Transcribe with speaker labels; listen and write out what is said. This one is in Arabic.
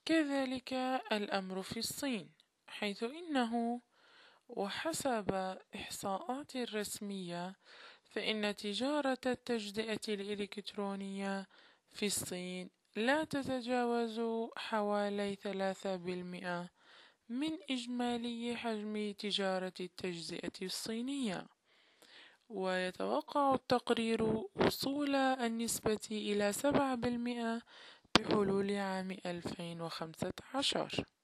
Speaker 1: كذلك الأمر في الصين، حيث إنه وحسب إحصاءات رسمية فإن تجارة التجزئة الإلكترونية في الصين لا تتجاوز حوالي 3% من إجمالي حجم تجارة التجزئة الصينية. ويتوقع التقرير وصول النسبة إلى 7% بحلول عام 2015.